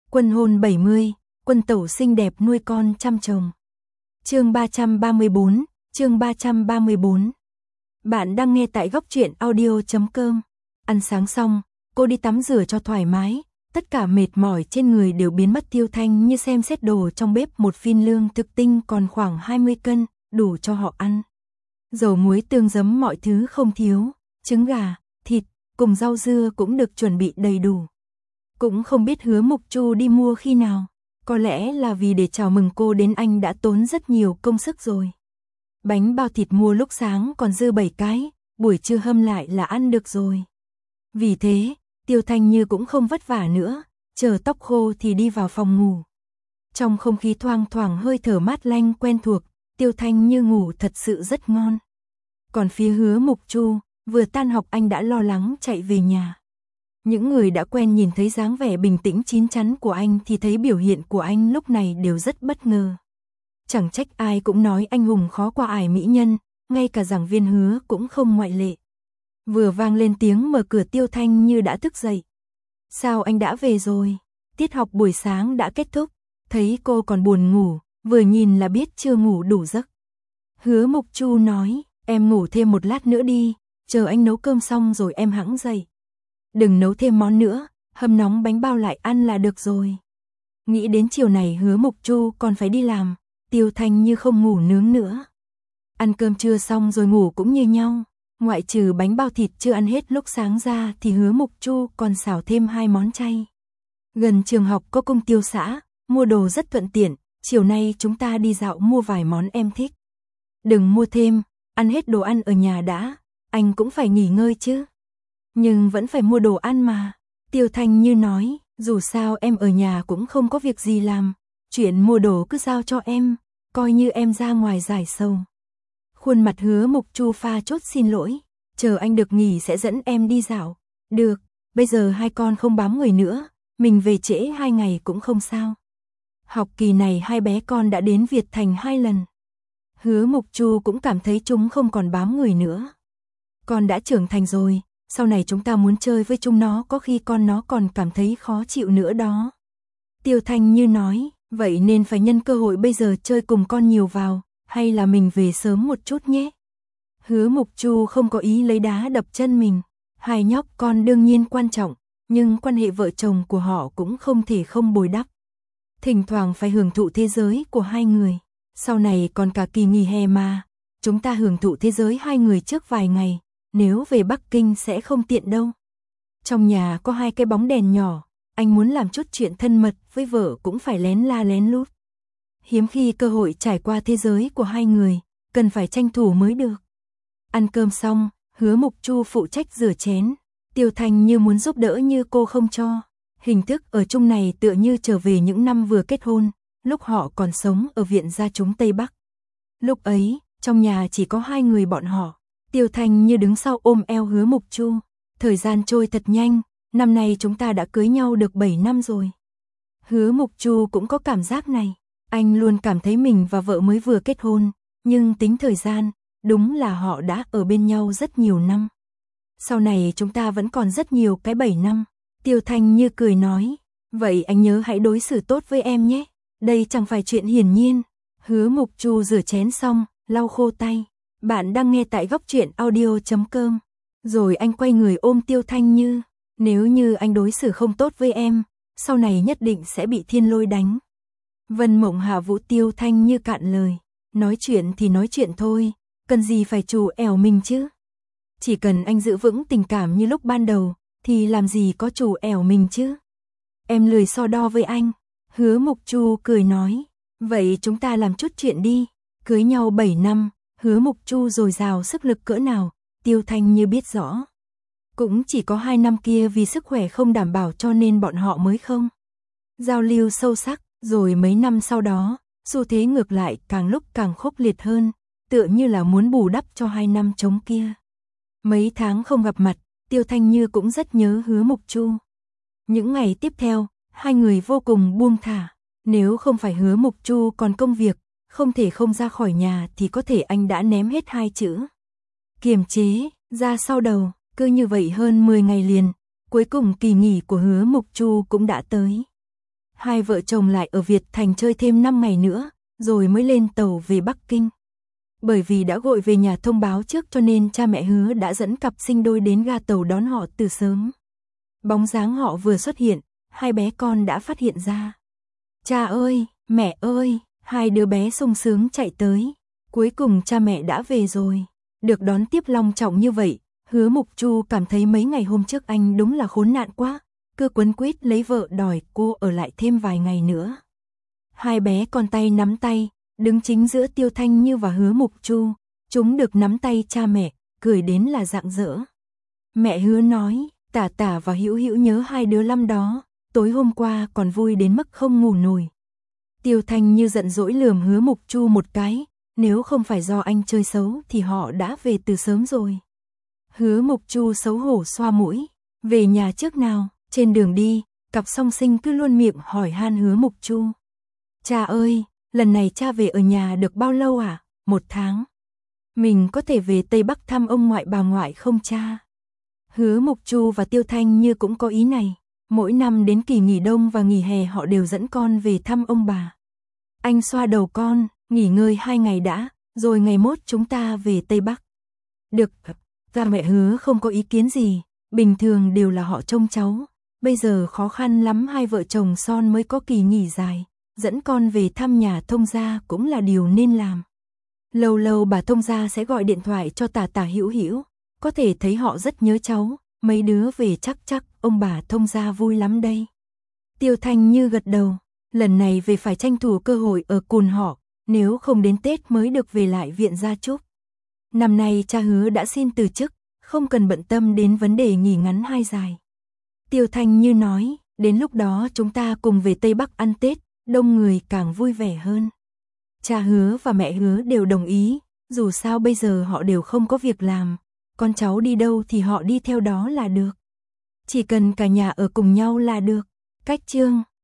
Quân hôn 70, quân tẩu xinh đẹp nuôi con chăm chồng. Chương 334, chương 334. Bạn đang nghe tại góc truyện audio.com. Ăn sáng xong, cô đi tắm rửa cho thoải mái, tất cả mệt mỏi trên người đều biến mất. Tiêu Thanh như xem xét đồ trong bếp, một phin lương thực tinh còn khoảng 20 cân, đủ cho họ ăn. Dầu muối tương giấm mọi thứ không thiếu, trứng gà, thịt, cùng rau dưa cũng được chuẩn bị đầy đủ. Cũng không biết Hứa Mục Chu đi mua khi nào, có lẽ là vì để chào mừng cô đến anh đã tốn rất nhiều công sức rồi. Bánh bao thịt mua lúc sáng còn dư 7 cái, buổi trưa hâm lại là ăn được rồi. Vì thế, Tiêu Thanh Như cũng không vất vả nữa, chờ tóc khô thì đi vào phòng ngủ. Trong không khí thoang thoảng hơi thở mát lanh quen thuộc, Tiêu Thanh Như ngủ thật sự rất ngon. Còn phía Hứa Mục Chu, vừa tan học anh đã lo lắng chạy về nhà. Những người đã quen nhìn thấy dáng vẻ bình tĩnh chín chắn của anh thì thấy biểu hiện của anh lúc này đều rất bất ngờ. Chẳng trách ai cũng nói anh hùng khó qua ải mỹ nhân, ngay cả giảng viên Hứa cũng không ngoại lệ. Vừa vang lên tiếng mở cửa, Tiêu Thanh Như đã thức dậy. Sao anh đã về rồi? Tiết học buổi sáng đã kết thúc, thấy cô còn buồn ngủ, vừa nhìn là biết chưa ngủ đủ giấc. Hứa Mục Chu nói, em ngủ thêm một lát nữa đi, chờ anh nấu cơm xong rồi em hẵng dậy. Đừng nấu thêm món nữa, hâm nóng bánh bao lại ăn là được rồi. Nghĩ đến chiều này Hứa Mục Chu còn phải đi làm, Tiêu Thanh Như không ngủ nướng nữa. Ăn cơm trưa xong rồi ngủ cũng như nhau, ngoại trừ bánh bao thịt chưa ăn hết lúc sáng ra thì Hứa Mục Chu còn xào thêm 2 món chay. Gần trường học có công tiêu xã, mua đồ rất thuận tiện, chiều nay chúng ta đi dạo mua vài món em thích. Đừng mua thêm, ăn hết đồ ăn ở nhà đã, anh cũng phải nghỉ ngơi chứ. Nhưng vẫn phải mua đồ ăn mà. Tiêu Thanh Như nói, dù sao em ở nhà cũng không có việc gì làm, chuyện mua đồ cứ giao cho em, coi như em ra ngoài giải sầu. Khuôn mặt Hứa Mục Chu pha chốt xin lỗi, chờ anh được nghỉ sẽ dẫn em đi dạo. Được, bây giờ hai con không bám người nữa, mình về trễ 2 ngày cũng không sao. Học kỳ này hai bé con đã đến Việt Thành 2 lần. Hứa Mục Chu cũng cảm thấy chúng không còn bám người nữa. Con đã trưởng thành rồi, sau này chúng ta muốn chơi với chúng nó có khi con nó còn cảm thấy khó chịu nữa đó. Tiêu Thanh Như nói, vậy nên phải nhân cơ hội bây giờ chơi cùng con nhiều vào, hay là mình về sớm một chút nhé. Hứa Mục Chu không có ý lấy đá đập chân mình, hai nhóc con đương nhiên quan trọng, nhưng quan hệ vợ chồng của họ cũng không thể không bồi đắp. Thỉnh thoảng phải hưởng thụ thế giới của hai người, sau này còn cả kỳ nghỉ hè mà, chúng ta hưởng thụ thế giới hai người trước vài ngày. Nếu về Bắc Kinh sẽ không tiện đâu. Trong nhà có 2 cái bóng đèn nhỏ, anh muốn làm chút chuyện thân mật với vợ cũng phải lén la lén lút. Hiếm khi cơ hội trải qua thế giới của hai người, cần phải tranh thủ mới được. Ăn cơm xong, Hứa Mục Chu phụ trách rửa chén, Tiêu Thanh Như muốn giúp đỡ như cô không cho. Hình thức ở chung này tựa như trở về những năm vừa kết hôn, lúc họ còn sống ở viện gia chúng Tây Bắc. Lúc ấy, trong nhà chỉ có 2 người bọn họ. Tiêu Thanh Như đứng sau ôm eo Hứa Mục Chu. Thời gian trôi thật nhanh, năm nay chúng ta đã cưới nhau được 7 năm rồi. Hứa Mục Chu cũng có cảm giác này. Anh luôn cảm thấy mình và vợ mới vừa kết hôn, nhưng tính thời gian, đúng là họ đã ở bên nhau rất nhiều năm. Sau này chúng ta vẫn còn rất nhiều cái 7 năm. Tiêu Thanh Như cười nói, vậy anh nhớ hãy đối xử tốt với em nhé. Đây chẳng phải chuyện hiển nhiên. Hứa Mục Chu rửa chén xong, lau khô tay. Bạn đang nghe tại góc truyện audio.com. Rồi anh quay người ôm Tiêu Thanh Như. Nếu như anh đối xử không tốt với em, sau này nhất định sẽ bị thiên lôi đánh. Vân Mộng hạ vũ. Tiêu Thanh Như cạn lời. Nói chuyện thì nói chuyện thôi, cần gì phải trù ẻo mình chứ. Chỉ cần anh giữ vững tình cảm như lúc ban đầu, thì làm gì có trù ẻo mình chứ. Em lười so đo với anh. Hứa Mục Chu cười nói, vậy chúng ta làm chút chuyện đi. Cưới nhau 7 năm. Hứa Mục Chu dồi dào sức lực cỡ nào, Tiêu Thanh Như biết rõ. Cũng chỉ có 2 năm kia vì sức khỏe không đảm bảo cho nên bọn họ mới không giao lưu sâu sắc, rồi mấy năm sau đó, xu thế ngược lại càng lúc càng khốc liệt hơn, tựa như là muốn bù đắp cho 2 năm trống kia. Mấy tháng không gặp mặt, Tiêu Thanh Như cũng rất nhớ Hứa Mục Chu. Những ngày tiếp theo, hai người vô cùng buông thả, nếu không phải Hứa Mục Chu còn công việc, không thể không ra khỏi nhà thì có thể anh đã ném hết 2 chữ kiềm chế ra sau đầu. Cứ như vậy hơn 10 ngày liền, cuối cùng kỳ nghỉ của Hứa Mục Chu cũng đã tới. Hai vợ chồng lại ở Việt Thành chơi thêm 5 ngày nữa, rồi mới lên tàu về Bắc Kinh. Bởi vì đã gọi về nhà thông báo trước cho nên cha mẹ Hứa đã dẫn cặp sinh đôi đến ga tàu đón họ từ sớm. Bóng dáng họ vừa xuất hiện, hai bé con đã phát hiện ra. Cha ơi, mẹ ơi, hai đứa bé sung sướng chạy tới. Cuối cùng cha mẹ đã về rồi. Được đón tiếp long trọng như vậy, Hứa Mục Chu cảm thấy mấy ngày hôm trước anh đúng là khốn nạn quá. Cứ quấn quýt lấy vợ đòi cô ở lại thêm vài ngày nữa. Hai bé con tay nắm tay, đứng chính giữa Tiêu Thanh Như và Hứa Mục Chu. Chúng được nắm tay cha mẹ, cười đến là rạng rỡ. Mẹ Hứa nói, Tả Tả và Hữu Hữu nhớ hai đứa lắm đó, tối hôm qua còn vui đến mức không ngủ nổi. Tiêu Thanh Như giận dỗi lườm Hứa Mục Chu một cái, nếu không phải do anh chơi xấu thì họ đã về từ sớm rồi. Hứa Mục Chu xấu hổ xoa mũi, về nhà trước nào. Trên đường đi, cặp song sinh cứ luôn miệng hỏi han Hứa Mục Chu. Cha ơi, lần này cha về ở nhà được bao lâu à? 1 tháng. Mình có thể về Tây Bắc thăm ông ngoại bà ngoại không cha? Hứa Mục Chu và Tiêu Thanh Như cũng có ý này. Mỗi năm đến kỳ nghỉ đông và nghỉ hè họ đều dẫn con về thăm ông bà. Anh xoa đầu con, nghỉ ngơi 2 ngày đã, rồi ngày mốt chúng ta về Tây Bắc. Được, cha mẹ Hứa không có ý kiến gì, bình thường đều là họ trông cháu. Bây giờ khó khăn lắm hai vợ chồng son mới có kỳ nghỉ dài, dẫn con về thăm nhà thông gia cũng là điều nên làm. Lâu lâu bà thông gia sẽ gọi điện thoại cho Tả Tả Hữu Hữu, có thể thấy họ rất nhớ cháu, mấy đứa về chắc ông bà thông gia vui lắm đây. Tiêu Thanh Như gật đầu, lần này về phải tranh thủ cơ hội ở cùng họ, nếu không đến Tết mới được về lại viện gia chúc. Năm nay cha Hứa đã xin từ chức, không cần bận tâm đến vấn đề nghỉ ngắn hay dài. Tiêu Thanh Như nói, đến lúc đó chúng ta cùng về Tây Bắc ăn Tết, đông người càng vui vẻ hơn. Cha Hứa và mẹ Hứa đều đồng ý, dù sao bây giờ họ đều không có việc làm, con cháu đi đâu thì họ đi theo đó là được. Chỉ cần cả nhà ở cùng nhau là được. Cách chương